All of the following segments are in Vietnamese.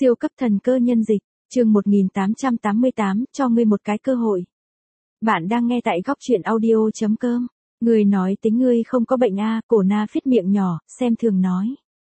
Siêu cấp thần cơ nhân dịch, chương 1888, cho ngươi một cái cơ hội. Bạn đang nghe tại góc truyện audio.com. Người nói tính ngươi không có bệnh a, Cổ Na phết miệng nhỏ, xem thường nói.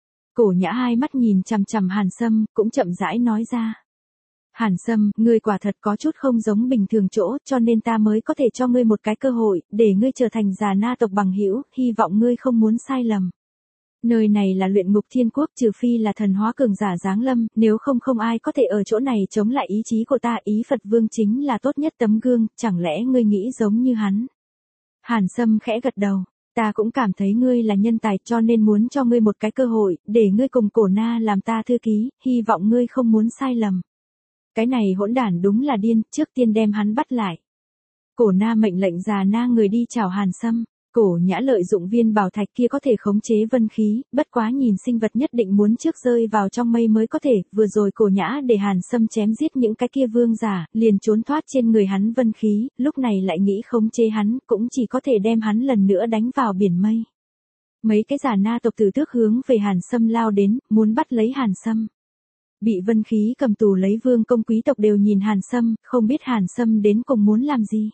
Cổ Nhã hai mắt nhìn chằm chằm Hàn Sâm, cũng chậm rãi nói ra. Hàn Sâm, ngươi quả thật có chút không giống bình thường chỗ, cho nên ta mới có thể cho ngươi một cái cơ hội, để ngươi trở thành già na tộc bằng hữu, hy vọng ngươi không muốn sai lầm. Nơi này là luyện ngục thiên quốc, trừ phi là thần hóa cường giả giáng lâm, nếu không ai có thể ở chỗ này chống lại ý chí của ta, ý Phật Vương chính là tốt nhất tấm gương, chẳng lẽ ngươi nghĩ giống như hắn? Hàn Sâm khẽ gật đầu, ta cũng cảm thấy ngươi là nhân tài cho nên muốn cho ngươi một cái cơ hội, để ngươi cùng Cổ Na làm ta thư ký, hy vọng ngươi không muốn sai lầm. Cái này hỗn đản đúng là điên, trước tiên đem hắn bắt lại. Cổ Na mệnh lệnh già na người đi chào Hàn Sâm. Cổ Nhã lợi dụng viên bảo thạch kia có thể khống chế vân khí, bất quá nhìn sinh vật nhất định muốn trước rơi vào trong mây mới có thể, vừa rồi Cổ Nhã để Hàn Sâm chém giết những cái kia vương giả, liền trốn thoát trên người hắn vân khí, lúc này lại nghĩ khống chế hắn, cũng chỉ có thể đem hắn lần nữa đánh vào biển mây. Mấy cái giả na tộc tử tước hướng về Hàn Sâm lao đến, muốn bắt lấy Hàn Sâm. Bị vân khí cầm tù lấy vương công quý tộc đều nhìn Hàn Sâm, không biết Hàn Sâm đến cùng muốn làm gì.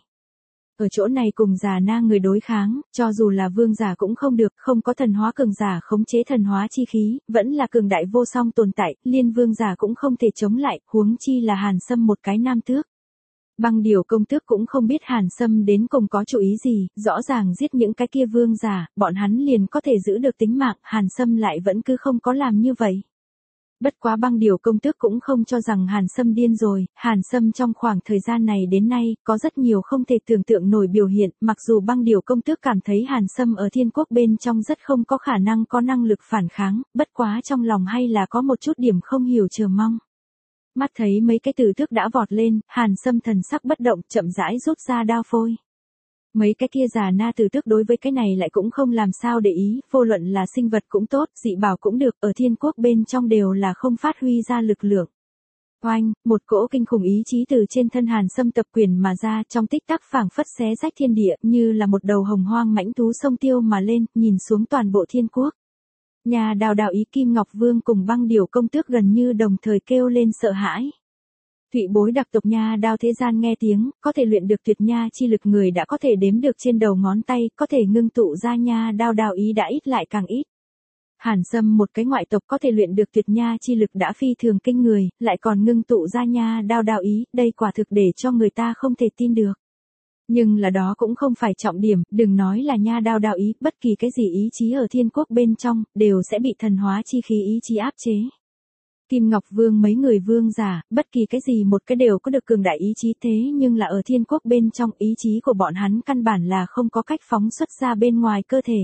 Ở chỗ này cùng già na người đối kháng, cho dù là vương giả cũng không được, không có thần hóa cường giả khống chế thần hóa chi khí, vẫn là cường đại vô song tồn tại, liên vương giả cũng không thể chống lại, huống chi là Hàn Sâm một cái nam tước. Băng Điểu công tước cũng không biết Hàn Sâm đến cùng có chủ ý gì, rõ ràng giết những cái kia vương giả, bọn hắn liền có thể giữ được tính mạng, Hàn Sâm lại vẫn cứ không có làm như vậy. Bất quá Băng Điểu công tước cũng không cho rằng Hàn Sâm điên rồi, Hàn Sâm trong khoảng thời gian này đến nay, có rất nhiều không thể tưởng tượng nổi biểu hiện, mặc dù Băng Điểu công tước cảm thấy Hàn Sâm ở thiên quốc bên trong rất không có khả năng có năng lực phản kháng, bất quá trong lòng hay là có một chút điểm không hiểu chờ mong. Mắt thấy mấy cái tử tước đã vọt lên, Hàn Sâm thần sắc bất động, chậm rãi rút ra đao phôi. Mấy cái kia già na tử tước đối với cái này lại cũng không làm sao để ý, vô luận là sinh vật cũng tốt, dị bảo cũng được, ở thiên quốc bên trong đều là không phát huy ra lực lượng. Oanh, một cỗ kinh khủng ý chí từ trên thân Hàn Sâm tập quyền mà ra, trong tích tắc phảng phất xé rách thiên địa, như là một đầu hồng hoang mãnh thú sông tiêu mà lên, nhìn xuống toàn bộ thiên quốc. Nhà đào đạo ý Kim Ngọc Vương cùng Băng Điểu công tước gần như đồng thời kêu lên sợ hãi. Thụy bối đặc tộc nha đao thế gian nghe tiếng, có thể luyện được tuyệt nha chi lực người đã có thể đếm được trên đầu ngón tay, có thể ngưng tụ ra nha đao đạo ý đã ít lại càng ít. Hàn Sâm một cái ngoại tộc có thể luyện được tuyệt nha chi lực đã phi thường kinh người, lại còn ngưng tụ ra nha đao đạo ý, đây quả thực để cho người ta không thể tin được. Nhưng là đó cũng không phải trọng điểm, đừng nói là nha đao đạo ý, bất kỳ cái gì ý chí ở thiên quốc bên trong, đều sẽ bị thần hóa chi khí ý chí áp chế. Kim Ngọc Vương mấy người vương giả, bất kỳ cái gì một cái đều có được cường đại ý chí thế nhưng là ở thiên quốc bên trong ý chí của bọn hắn căn bản là không có cách phóng xuất ra bên ngoài cơ thể.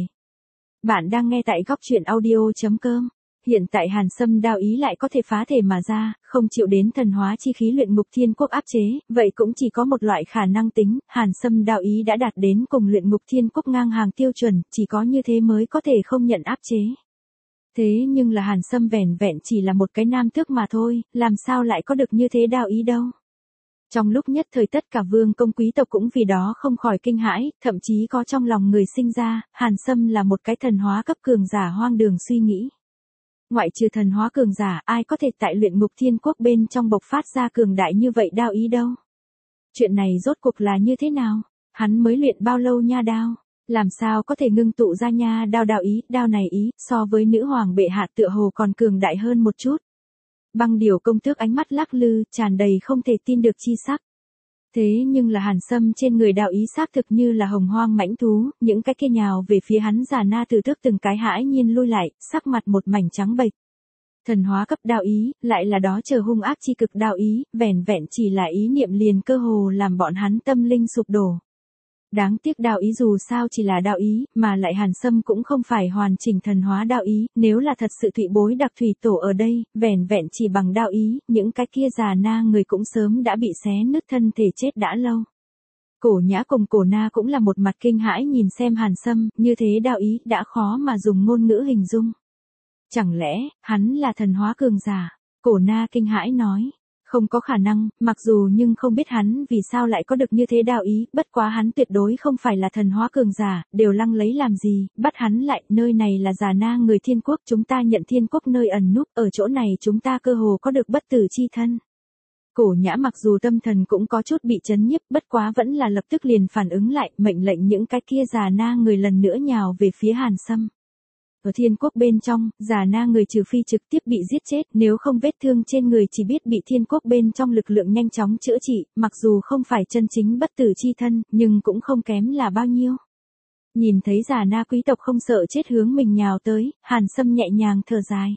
Bạn đang nghe tại góc truyện audio.com. Hiện tại Hàn Sâm đao ý lại có thể phá thể mà ra, không chịu đến thần hóa chi khí luyện ngục thiên quốc áp chế, vậy cũng chỉ có một loại khả năng tính, Hàn Sâm đao ý đã đạt đến cùng luyện ngục thiên quốc ngang hàng tiêu chuẩn, chỉ có như thế mới có thể không nhận áp chế. Thế nhưng là Hàn Sâm vẻn vẹn chỉ là một cái nam tước mà thôi, làm sao lại có được như thế đao ý đâu. Trong lúc nhất thời tất cả vương công quý tộc cũng vì đó không khỏi kinh hãi, thậm chí có trong lòng người sinh ra, Hàn Sâm là một cái thần hóa cấp cường giả hoang đường suy nghĩ. Ngoại trừ thần hóa cường giả, ai có thể tại luyện ngục thiên quốc bên trong bộc phát ra cường đại như vậy đao ý đâu. Chuyện này rốt cuộc là như thế nào? Hắn mới luyện bao lâu nha đao? Làm sao có thể ngưng tụ ra nha đao đạo ý, đao này ý, so với nữ hoàng bệ hạ tựa hồ còn cường đại hơn một chút. Băng Điểu công tước ánh mắt lắc lư, tràn đầy không thể tin được chi sắc. Thế nhưng là Hàn Sâm trên người đạo ý xác thực như là hồng hoang mãnh thú, những cái kia nhào về phía hắn già na tử tước từng cái hãi nhiên lui lại, sắc mặt một mảnh trắng bệch. Thần hóa cấp đạo ý, lại là đó chờ hung ác chi cực đạo ý, vẻn vẹn chỉ là ý niệm liền cơ hồ làm bọn hắn tâm linh sụp đổ. Đáng tiếc đạo ý dù sao chỉ là đạo ý, mà lại Hàn Sâm cũng không phải hoàn chỉnh thần hóa đạo ý, nếu là thật sự thụy bối đặc thủy tổ ở đây, vẻn vẹn chỉ bằng đạo ý, những cái kia già na người cũng sớm đã bị xé nứt thân thể chết đã lâu. Cổ Nhã cùng Cổ Na cũng là một mặt kinh hãi nhìn xem Hàn Sâm, như thế đạo ý đã khó mà dùng ngôn ngữ hình dung. Chẳng lẽ, hắn là thần hóa cường giả? Cổ Na kinh hãi nói. Không có khả năng, mặc dù nhưng không biết hắn vì sao lại có được như thế đạo ý, bất quá hắn tuyệt đối không phải là thần hóa cường giả, đều lăng lấy làm gì, bắt hắn lại, nơi này là Già Na người thiên quốc, chúng ta nhận thiên quốc nơi ẩn núp, ở chỗ này chúng ta cơ hồ có được bất tử chi thân. Cổ Nhã mặc dù tâm thần cũng có chút bị chấn nhiếp, bất quá vẫn là lập tức liền phản ứng lại, mệnh lệnh những cái kia Già Na người lần nữa nhào về phía Hàn Sâm. Ở thiên quốc bên trong, Già Na người trừ phi trực tiếp bị giết chết, nếu không vết thương trên người chỉ biết bị thiên quốc bên trong lực lượng nhanh chóng chữa trị, mặc dù không phải chân chính bất tử chi thân, nhưng cũng không kém là bao nhiêu. Nhìn thấy Già Na quý tộc không sợ chết hướng mình nhào tới, Hàn Sâm nhẹ nhàng thở dài.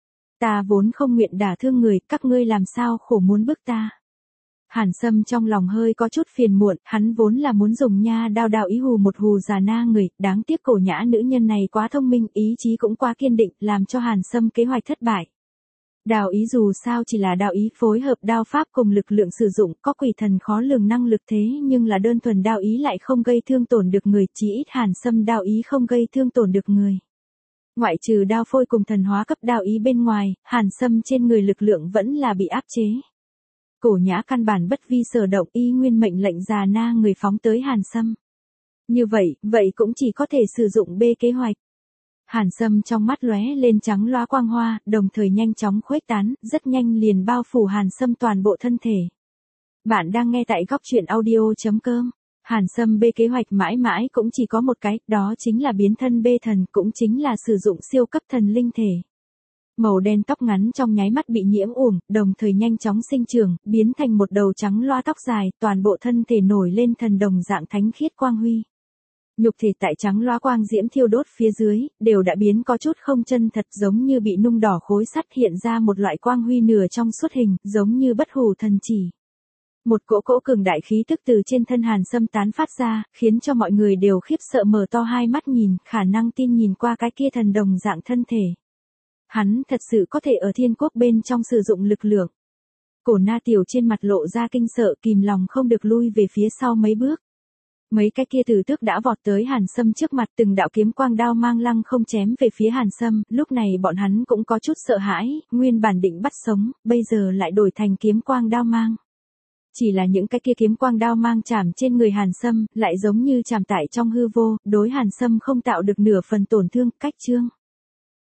Ta vốn không nguyện đả thương người, các ngươi làm sao khổ muốn bức ta. Hàn Sâm trong lòng hơi có chút phiền muộn, hắn vốn là muốn dùng nha đao đạo ý hù một hù Già Na người, đáng tiếc Cổ Nhã nữ nhân này quá thông minh, ý chí cũng quá kiên định, làm cho Hàn Sâm kế hoạch thất bại. Đạo ý dù sao chỉ là đạo ý phối hợp đao pháp cùng lực lượng sử dụng, có quỷ thần khó lường năng lực thế nhưng là đơn thuần đạo ý lại không gây thương tổn được người, chỉ ít Hàn Sâm đạo ý không gây thương tổn được người. Ngoại trừ đao phôi cùng thần hóa cấp đạo ý bên ngoài, Hàn Sâm trên người lực lượng vẫn là bị áp chế. Cổ Nhã căn bản bất vi sở động, y nguyên mệnh lệnh Già Na người phóng tới Hàn Sâm. Như vậy cũng chỉ có thể sử dụng B kế hoạch. Hàn Sâm trong mắt lóe lên trắng loá quang hoa, đồng thời nhanh chóng khuếch tán, rất nhanh liền bao phủ Hàn Sâm toàn bộ thân thể. Bạn đang nghe tại góc truyện audio.com. Hàn Sâm B kế hoạch mãi mãi cũng chỉ có một cái, đó chính là biến thân B thần, cũng chính là sử dụng siêu cấp thần linh thể. Màu đen tóc ngắn trong nháy mắt bị nhiễm uổng, đồng thời nhanh chóng sinh trưởng, biến thành một đầu trắng loa tóc dài, toàn bộ thân thể nổi lên thần đồng dạng thánh khiết quang huy. Nhục thể tại trắng loa quang diễm thiêu đốt phía dưới, đều đã biến có chút không chân thật, giống như bị nung đỏ khối sắt, hiện ra một loại quang huy nửa trong suốt hình, giống như bất hủ thần chỉ. Một cỗ cường đại khí tức từ trên thân Hàn Sâm tán phát ra, khiến cho mọi người đều khiếp sợ mở to hai mắt nhìn, khả năng tin nhìn qua cái kia thần đồng dạng thân thể. Hắn thật sự có thể ở thiên quốc bên trong sử dụng lực lượng. Cổ Na Tiểu trên mặt lộ ra kinh sợ, kìm lòng không được lui về phía sau mấy bước. Mấy cái kia tử tước đã vọt tới Hàn Sâm trước mặt, từng đạo kiếm quang đao mang lăng không chém về phía Hàn Sâm, lúc này bọn hắn cũng có chút sợ hãi, nguyên bản định bắt sống, bây giờ lại đổi thành kiếm quang đao mang. Chỉ là những cái kia kiếm quang đao mang chạm trên người Hàn Sâm, lại giống như chạm tại trong hư vô, đối Hàn Sâm không tạo được nửa phần tổn thương, cách chương.